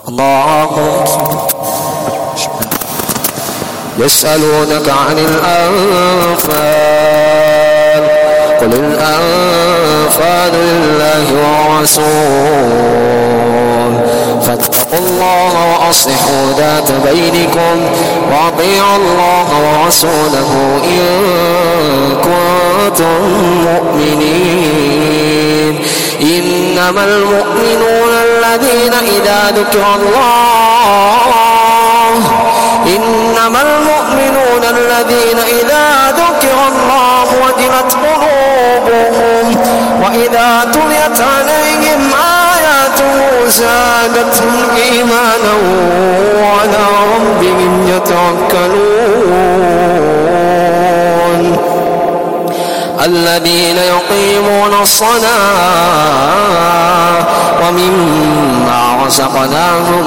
الله يسألونك عن الأنفال قل الأنفال لله والرسول فاتقوا الله وأصلحوا ذات بينكم وأطيعوا الله ورسوله إن كنتم مؤمنين إنما المؤمنون الذين إذا ذكر الله وجلت قلوبهم وإذا تليت عليهم آياته زادتهم إيمانا وعلى ربهم يتوكلون الذين يقيمون الصلاة ومما رزقناهم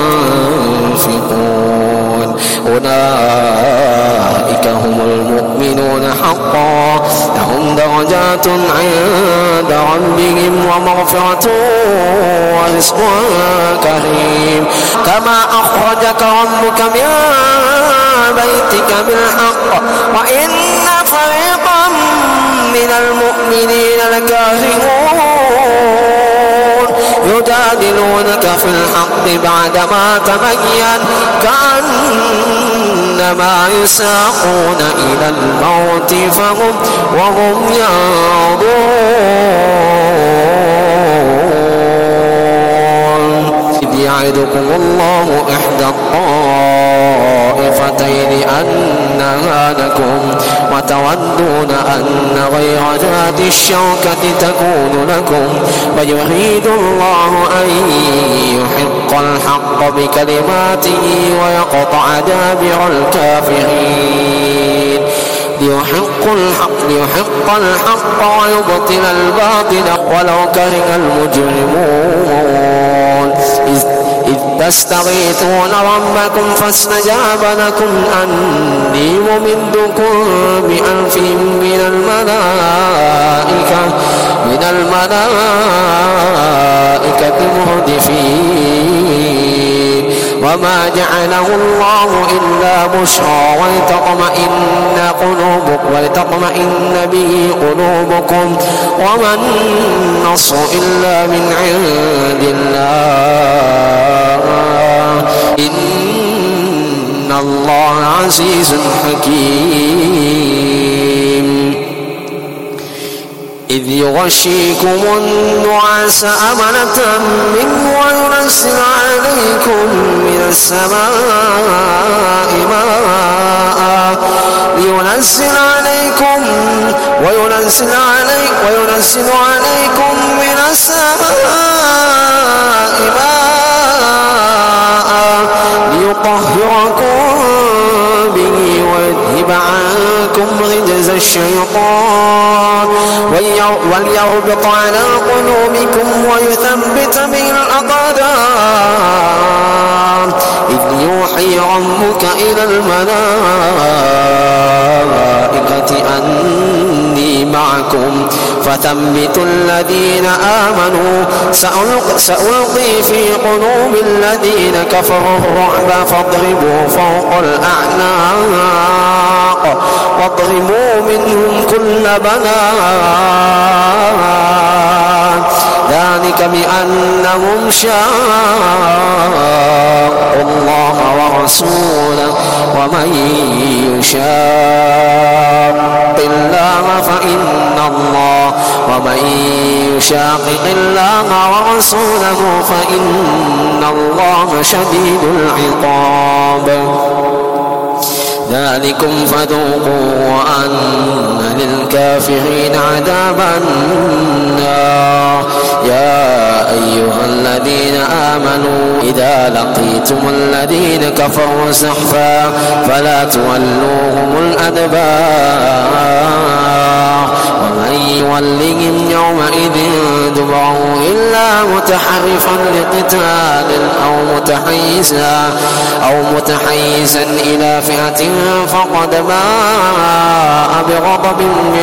ينفقون أولئك هم المؤمنون حقا لهم درجات عند ربهم ومغفرة ورزق كريم كما أخرجك ربك من بيتك بالحق وإن فريقا من المؤمنين لكارهون يجادلونك في الحق بعدما تبين كأنما يساقون إلى الموت وهم ينظرون إذ يعدكم الله إحدى الطائفتين أنها لكم وتودون أن غير ذات الشوكة تكون لكم ويريد الله أن يحق الحق بكلماته ويقطع دابر الكافرين ليحق الحق ويبطل الباطل ولو كره المجرمون إذ تستغيثون ربكم فاستجاب لكم أني ممدكم ب1000 من الملائكة مردفين وما جعله الله إلا بشرى ولتطمئن به قلوبكم وما النصر إلا من عند الله إن الله عزيز حكيم إذ يغشيكم النعاس أمنة منه وينزل عليكم من السماء ماء وينزل عليكم من السماء ماء ليطهركم به ويذهب عنكم رجز الشيطان وليربط على قلوبكم ويثبت به الأقدام إذ يوحي ربك إلى الملائكة أني معكم فثبتوا الذين آمنوا سألقي في قلوب الذين كفروا الرعب فاضربوا فوق الأعناق واضربوا منهم كل بنان ذلك بأنهم شاقوا الله ورسوله ومن يشاق الله ورسوله فإن الله شديد العقاب ذلكم فذوقوا وأن للكافرين عذاب النار يا أيها الذين آمنوا إذا لقيتم الذين كفروا زحفا فلا تولوهم الأدبار ومن يولهم يومئذ دبره إلا متحرفا لقتال أو متحيزا إلى فئة فقد باء بغضب من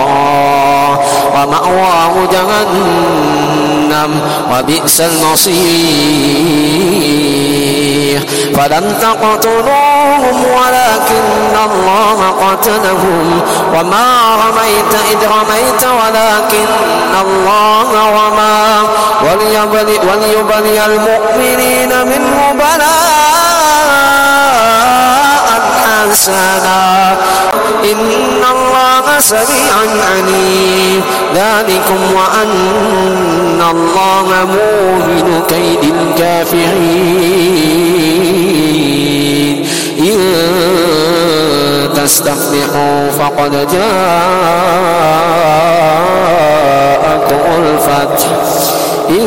الله ومأواه جهنم وبئس المصير المسيح فلم تقتلوهم ولكن الله قتلهم وما رميت إذ رميت ولكن الله رمى وليبلي المؤمنين منه بلاء حسنا إن الله سميع عليم ذلكم وأن الله موهن كيد الكافرين إن تستفتحوا فقد جاءكم الفتح إن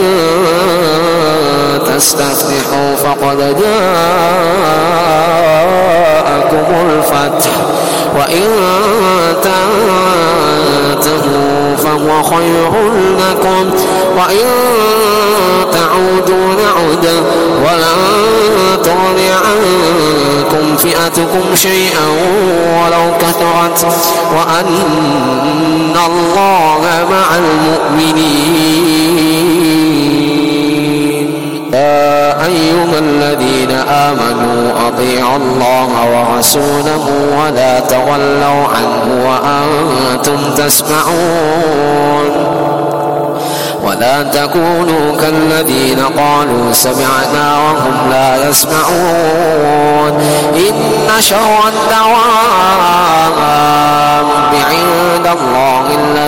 تستفتحوا فقد جاءكم الفتح وإن تنتهوا فهو خير لكم وإن تعودوا نعد ولن تغني عنكم فئتكم شيئا ولو كثرت وأن الله مع المؤمنين يا أيها الذين آمنوا أطيعوا الله ورسوله ولا تولوا عنه وأنتم تسمعون ولا تكونوا كالذين قالوا سمعنا وهم لا يسمعون إن شر الدواب عند الله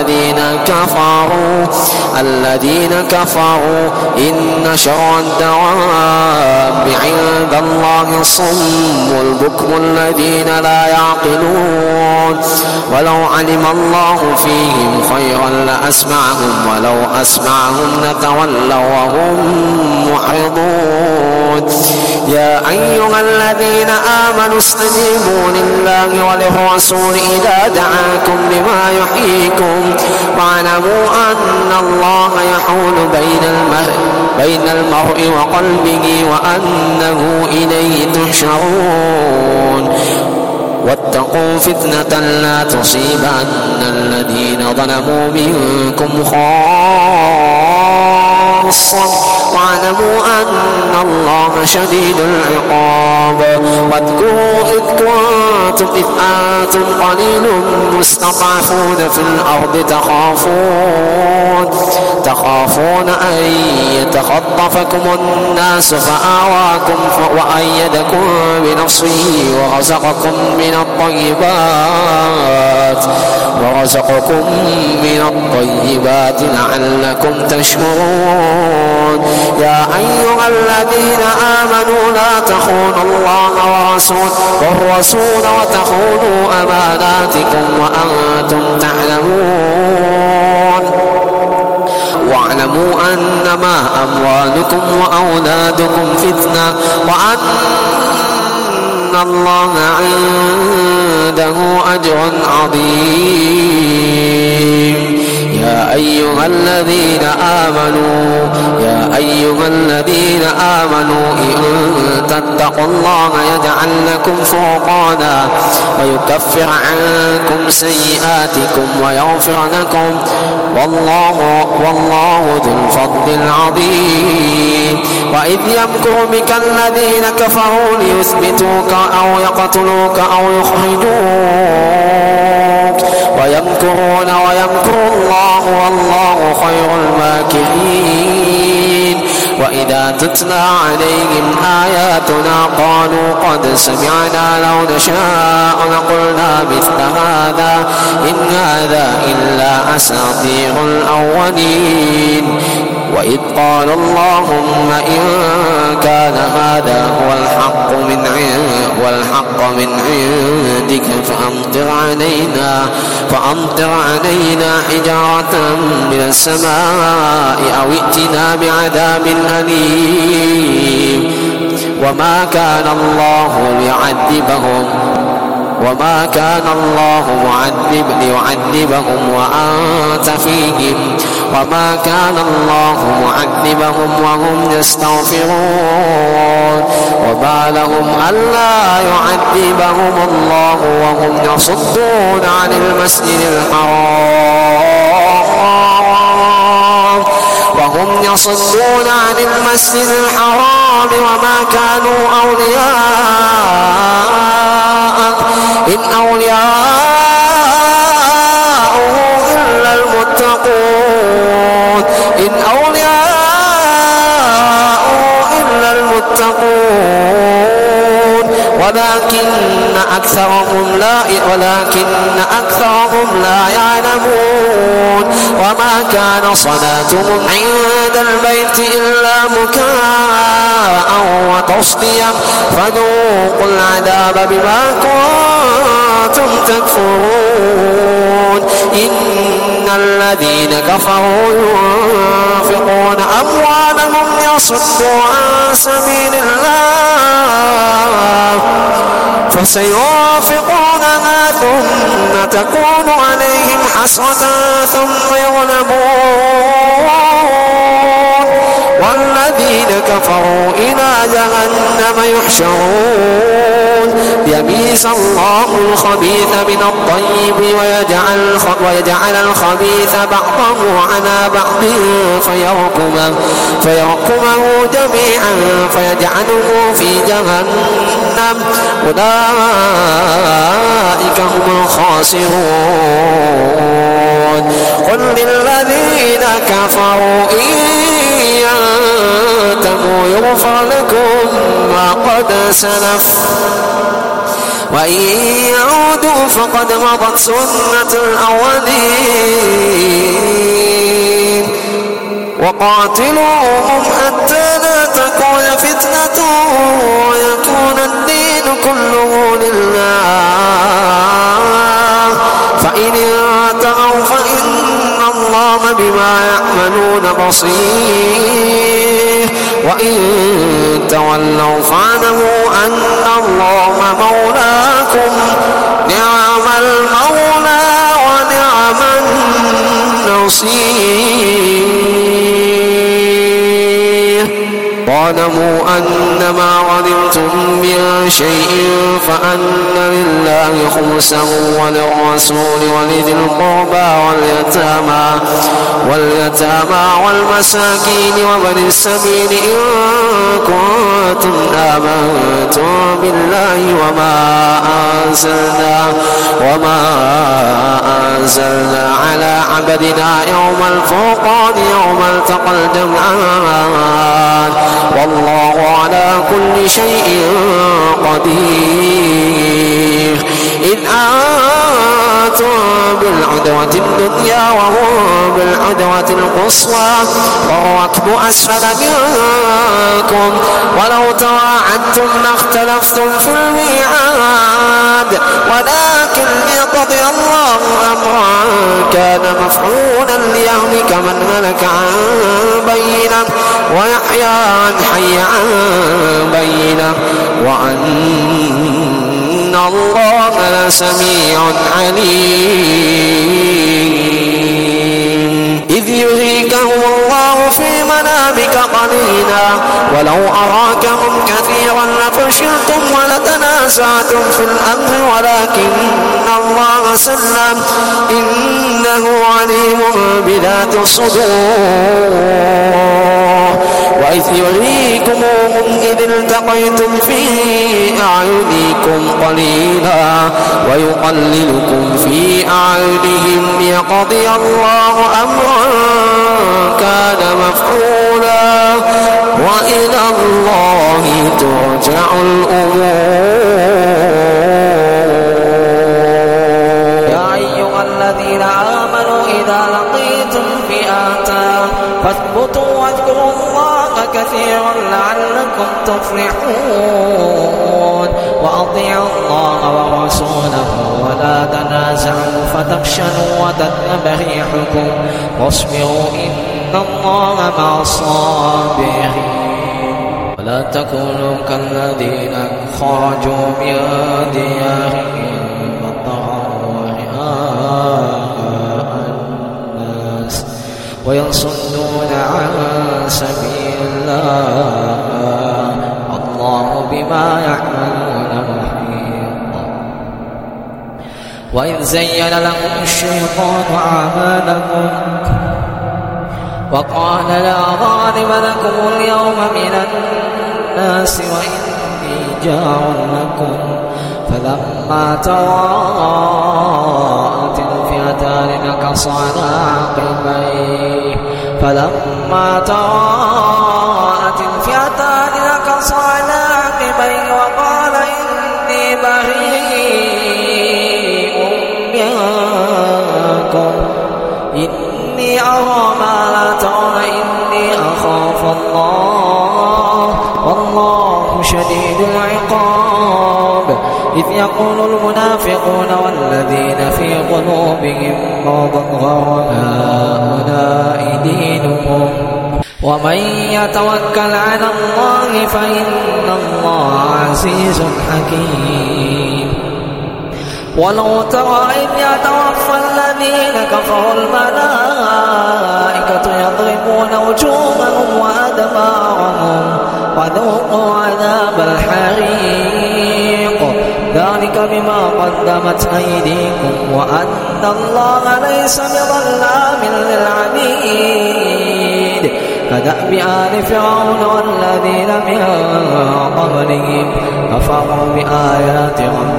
الذين كفروا إن شر الدواب عند الله الصم البكم الذين لا يعقلون ولو علم الله فيهم خيرا لأسمعهم ولو أسمعهم لتولوا وهم معرضون يا أيها الذين آمنوا استجيبوا لله وللرسول إذا دعاكم لما يحييكم واعلموا أن الله يحول بين المرء وقلبه وأنه إليه تحشرون واتقوا فتنة لا تصيبن الذين ظلموا منكم خاصة واعلموا أن الله شديد العقاب واذكروا إذ أنتم قليل مستضعفون في الأرض تخافون أن يتخطفكم الناس فآواكم وأيدكم بنصره ورزقكم من الطيبات لعلكم تشكرون يا أيها الذين آمنوا لا تخونوا الله والرسول وتخونوا أماناتكم وأنتم تعلمون واعلموا أنما أموالكم وأولادكم فتنة وأن الله عنده أجر عظيم يا أيها الذين آمنوا إن تتقوا الله يجعل لكم فرقانا ويكفر عنكم سيئاتكم ويغفر لكم والله ذو الفضل العظيم وإذ يمكر بك الذين كفروا ليثبتوك أو يقتلوك أو يخرجوك ويمكرون ويمكر الله والله خير الماكرين وإذا تتلى عليهم آياتنا قالوا قد سمعنا لو نشاء لقلنا مثل هذا إن هذا إلا أساطير الأولين وإذ قال اللهم إن كان هذا هو الحق من عندك فأمطر علينا حجارة من السماء أو ائتنا بعذاب أليم وما كان الله ليعذبهم وأنت فيهم وما كان الله معذبهم وهم يستغفرون وما لهم ألا يعذبهم الله وهم يصدون عن المسجد الحرام هم يصدون عن المسجد الحرام وما كانوا أولياء إن أولياءه إلا المتقون إن أولياءه إلا المتقون ولكن أكثرهم لا يعلمون وما كان صلاتهم عند البيت إلا مكاء وتصديا فذوقوا العذاب بما كنتم تكفرون إن الذين كفروا ينفقون أموالهم يصدوا عن سبيل الله فسينفقونها ثم تكون عليهم حسرة ثم يغلبون والذين كفروا إلى جهنم يحشرون يميز الله الخبيث من الطيب ويجعل الخبيث بعضه على بعض فيركمه جميعا فيجعله في جهنم أولئك هم الخاسرون قل للذين كفروا إن ينتهوا يغفر لكم ما قد سلف وإن يعودوا فقد مضت سنة الأولين وقاتلوهم حتى لا تكون فتنة ويكون الدين كله لله فإن انتهوا فإن الله بما يعملون بصير وإن تولوا فاعلموا أن الله مولاكم نعم المولى ونعم النصير واعلموا أنما غنمتم من شيء فأن لله خمسه وللرسول ولذي القربى واليتامى والمساكين وابن السبيل إن كنتم آمنتم بالله وما أنزلنا على عبدنا يوم الفرقان يوم التقى الجمعان والله على كل شيء قدير إذ أنتم بالعدوة الدنيا وهم بالعدوة القصوى والركب أسفل منكم ولو تواعدتم لاختلفتم في الميعاد ولكن ليقضي الله أمرا كان مفعولا ليهلك من هلك عن بينة ويحيى من حي عن بينة وأن الله لسميع عليم إذ يريكهم الله في منامك قليلا ولو أراكهم كثيرا لفشلتم ولتنازعتم في الأمر ولكن الله سلم إنه عليم بذات الصدور وإذ يريكموهم إذ التقيتم في أعينكم قليلا ويقللكم في أعينهم ليقضي الله أمرا كان مفعولا وإلى الله ترجع الأمور يا أيها الذين آمنوا إذا لقيتم فئة فاثبتوا واذكروا الله كثيرا لعلكم تفلحون وأطيعوا الله ورسوله ولا تنازعوا فتفشلوا وتذهب ريحكم واصبروا إن الله مع الصابرين ولا تكونوا كالذين خرجوا من ديارهم بطرا ورئاء الناس ويصدون عن سبيل الله الله بما يعملون محيط وإذ زين لهم الشيطان أعمالهم وقال لا غالب لكم اليوم من الناس وإني جار لكم فلما تراءت الفئتان نكص على عقبيه وقال إني بريء منكم إني أرى ما لا ترون إني أخاف الله والله شديد العقاب إذ يقول المنافقون والذين في قلوبهم مرض غر هؤلاء دينهم ومن يتوكل على الله فإن الله عزيز حكيم ولو ترى إذ يتوفى الذين كفروا الملائكة يضربون وجوههم وأدبارهم وذوقوا عذاب الحريق ذلك بما قدمت أيديكم وأن الله ليس بظلام للعبيد كدأب آل فرعون والذين من قبلهم كفروا بآيات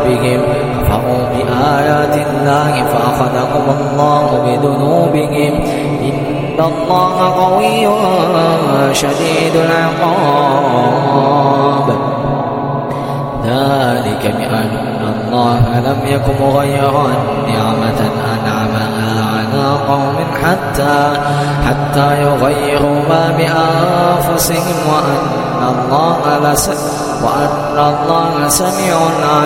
الله فأخذهم الله بذنوبهم إن الله قوي شديد العقاب ذلك بأن الله لم يكن مغيرا نعمة أنعمها على قوم حتى يغيروا ما بأنفسهم وأن الله سميع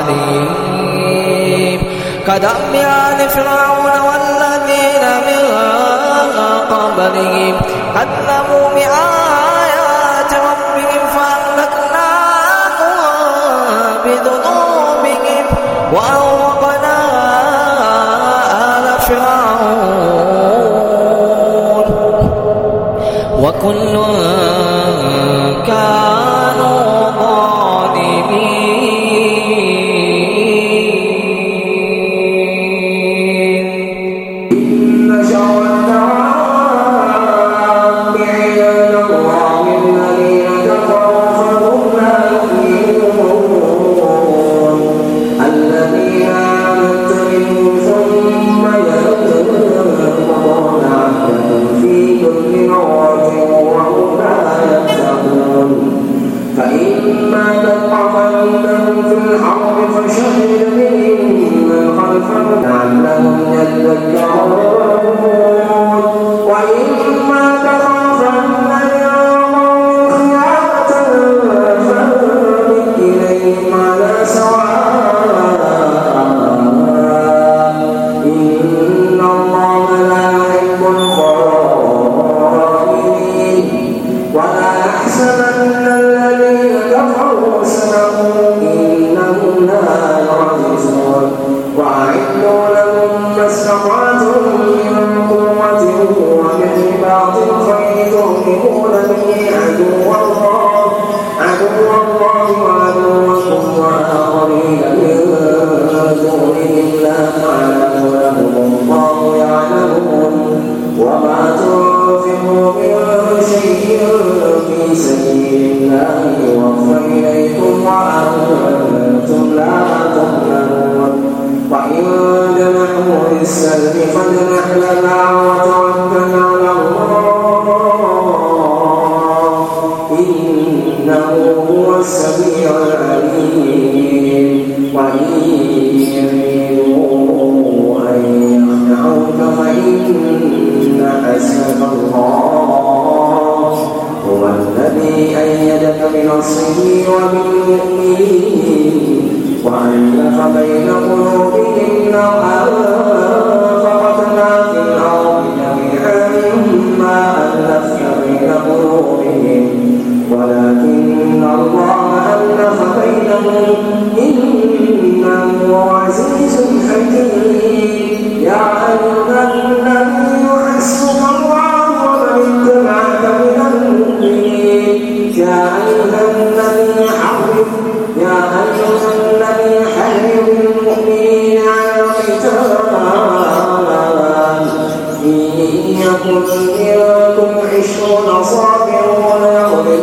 عليم كدأب آل فرعون والذين من قبلهم كذبوا بآيات ربهم فأهلكناهم بذنوبهم وأغرقنا آل فرعون وكل كانوا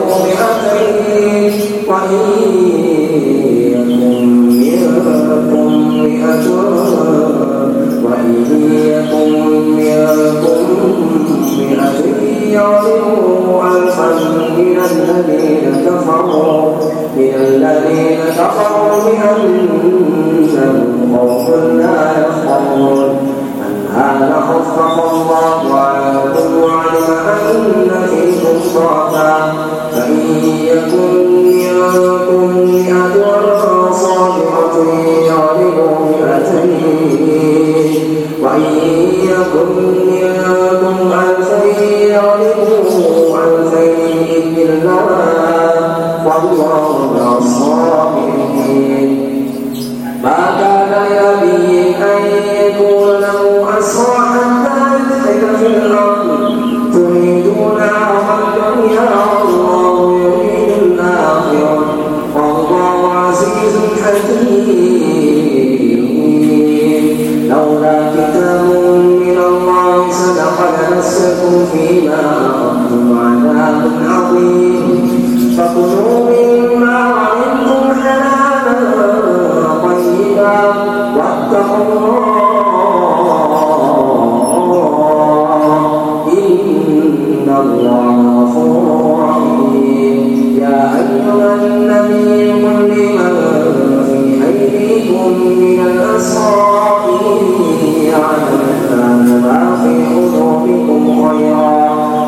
مئتين وإن يكن منكم مئة يغلبوا ألفا من الذين كفروا بأنهم قوم لا يفقهون هذا خفف الله عنكم وعلم أن فيكم ضعفا فإن يكن منكم مئة صابرة يغلبوا مئتين وإن يكن منكم ألفين يغلبوا ألفين بإذن الله والله مع الصابرين ما كان لنبي أن يكون له أسرى حتى يضحك في الأرض تريدون عرض الدنيا والله يريد الآخرة والله عزيز حكيم لولا كتاب من الله سبق لمسكم فيما أخذتم عذاب عظيم فكلوا مما علمتم حلالا طيبا واتقوا الله إن الله غفور رحيم يا أيها النبي قل لمن في أيديكم من الأسرى إن يعلم الله ما في قلوبكم خيرا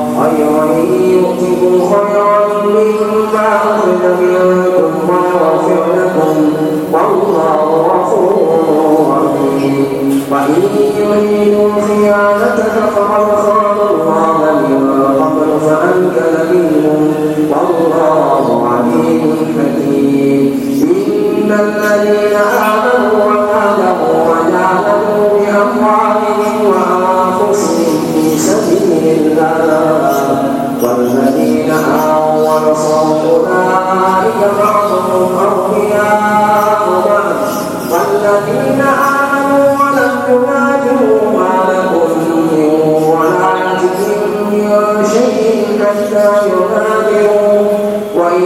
يؤتكم خيرا مما أخذ منكم ويغفر لكم والله غفور رحيم وإن يريدوا خيانتك فقد خانوا الله من قبل فأمكن منهم والله عليم حكيم إن الذين آمنوا وهاجروا وجاهدوا بأموالهم وأنفسهم في سبيل الله والذين آووا ونصروا أولئك بعضهم أولياء بعض والذين آمنوا ولم يهاجروا ما لكم من ولايتهم من شيء حتى يهاجروا وإن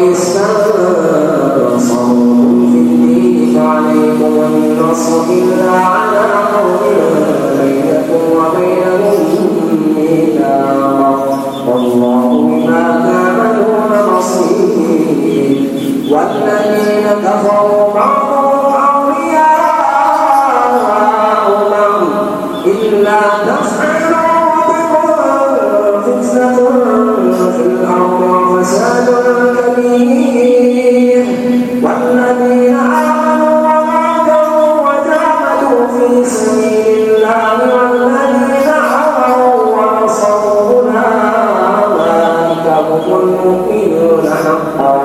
استنصروكم في الدين فعليكم النصر إلا على قوم بينكم وبينهم ميثاق والله بما تعملون بصير والذين كفروا بعضهم أولياء بعض إلا تفعلوا تكن فتنة في الأرض وفساد كبير والذين آمنوا وهاجروا وجاهدوا في سبيل الله والذين آمنوا ونصروا أولئك هم المؤمنون حقا